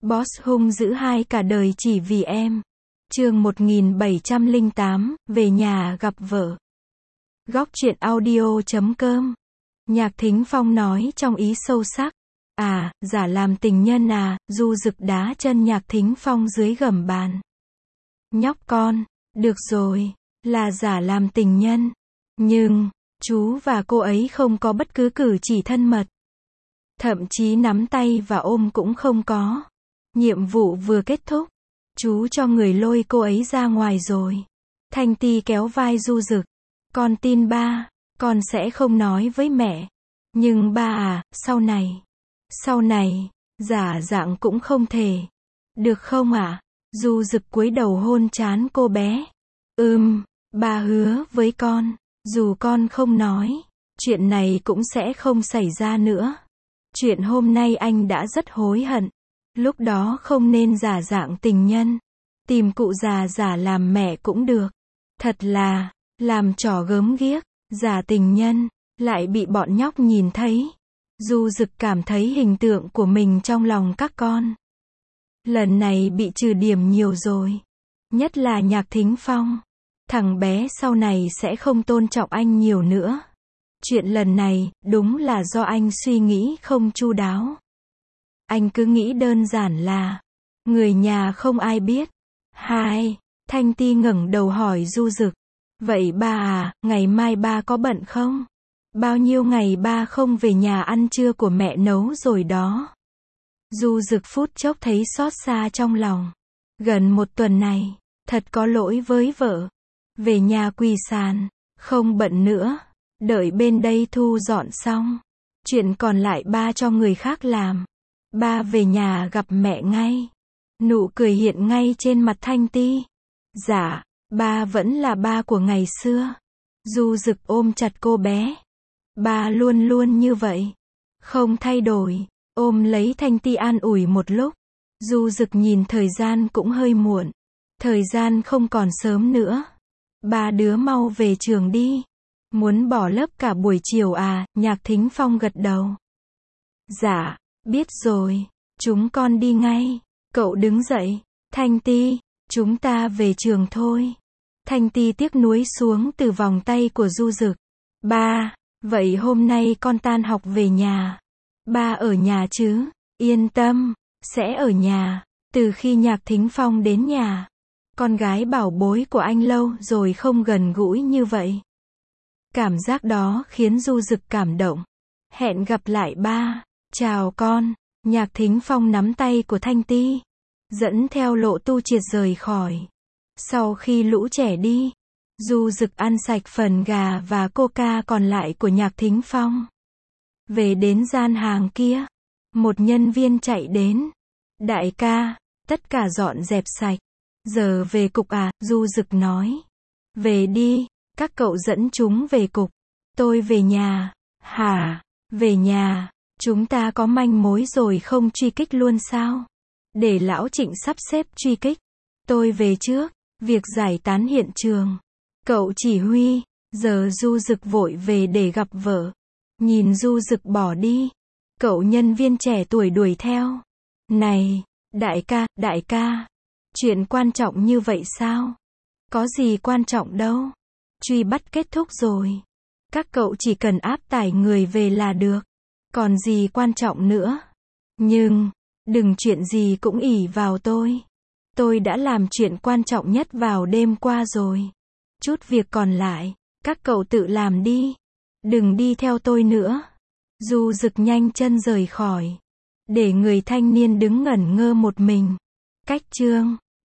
Boss hung dữ hai cả đời chỉ vì em. Chương 1708, về nhà gặp vợ. Góc truyện audio.com. Nhạc Thính Phong nói trong ý sâu sắc. À, giả làm tình nhân à, Du Dực đá chân Nhạc Thính Phong dưới gầm bàn. Nhóc con, được rồi, là giả làm tình nhân. Nhưng, chú và cô ấy không có bất cứ cử chỉ thân mật. Thậm chí nắm tay và ôm cũng không có. Nhiệm vụ vừa kết thúc, chú cho người lôi cô ấy ra ngoài rồi. Thanh Ti kéo vai Du Dực. Con tin ba, con sẽ không nói với mẹ. Nhưng ba à, sau này, giả dạng cũng không thể. Được không ạ? Du Dực cúi đầu hôn trán cô bé. Ba hứa với con, dù con không nói, chuyện này cũng sẽ không xảy ra nữa. Chuyện hôm nay anh đã rất hối hận. Lúc đó không nên giả dạng tình nhân. Tìm cụ già giả làm mẹ cũng được. Thật là, làm trò gớm ghiếc, giả tình nhân, lại bị bọn nhóc nhìn thấy. Du Dực cảm thấy hình tượng của mình trong lòng các con. Lần này bị trừ điểm nhiều rồi. Nhất là Nhạc Thính Phong. Thằng bé sau này sẽ không tôn trọng anh nhiều nữa. Chuyện lần này, đúng là do anh suy nghĩ không chu đáo. Anh cứ nghĩ đơn giản là người nhà không ai biết. Thanh Ti ngẩng đầu hỏi Du Dực. Vậy ba à, ngày mai ba có bận không? Bao nhiêu ngày ba không về nhà ăn trưa của mẹ nấu rồi đó. Du Dực phút chốc thấy xót xa trong lòng. Gần một tuần này, thật có lỗi với vợ. Về nhà quỳ sàn, không bận nữa. Đợi bên đây thu dọn xong. Chuyện còn lại ba cho người khác làm. Ba về nhà gặp mẹ ngay. Nụ cười hiện ngay trên mặt Thanh Ti. Dạ, ba vẫn là ba của ngày xưa. Du Dực ôm chặt cô bé. Ba luôn luôn như vậy. Không thay đổi. Ôm lấy Thanh Ti an ủi một lúc. Du Dực nhìn thời gian cũng hơi muộn. Thời gian không còn sớm nữa. Ba đứa mau về trường đi. Muốn bỏ lớp cả buổi chiều à? Nhạc Thính Phong gật đầu. Dạ, biết rồi. Chúng con đi ngay. Cậu đứng dậy. Thanh Ti, chúng ta về trường thôi. Thanh Ti tiếc nuối xuống từ vòng tay của Du Dực. Ba, vậy hôm nay con tan học về nhà. Ba ở nhà chứ? Yên tâm, sẽ ở nhà. Từ khi Nhạc Thính Phong đến nhà, con gái bảo bối của anh lâu rồi không gần gũi như vậy. Cảm giác đó khiến Du Dực cảm động. Hẹn gặp lại ba. Chào con. Nhạc Thính Phong nắm tay của Thanh Ti, dẫn theo Lộ Tu Triệt rời khỏi. Sau khi lũ trẻ đi, Du Dực ăn sạch phần gà và coca còn lại của Nhạc Thính Phong. Về đến gian hàng kia, một nhân viên chạy đến. Đại ca, tất cả dọn dẹp sạch. Giờ về cục à? Du Dực nói. Về đi, các cậu dẫn chúng về cục. Tôi về nhà. Hả? Về nhà? Chúng ta có manh mối rồi không truy kích luôn sao? Để lão Trịnh sắp xếp truy kích. Tôi về trước. Việc giải tán hiện trường. Cậu chỉ huy. Giờ Du Dực vội về để gặp vợ. Nhìn Du Dực bỏ đi, cậu nhân viên trẻ tuổi đuổi theo. Này, đại ca. Chuyện quan trọng như vậy sao? Có gì quan trọng đâu. Truy bắt kết thúc rồi. Các cậu chỉ cần áp tải người về là được. Còn gì quan trọng nữa. Nhưng, đừng chuyện gì cũng ỷ vào tôi. Tôi đã làm chuyện quan trọng nhất vào đêm qua rồi. Chút việc còn lại, các cậu tự làm đi. Đừng đi theo tôi nữa. Du Dực nhanh chân rời khỏi. Để người thanh niên đứng ngẩn ngơ một mình. Cách chương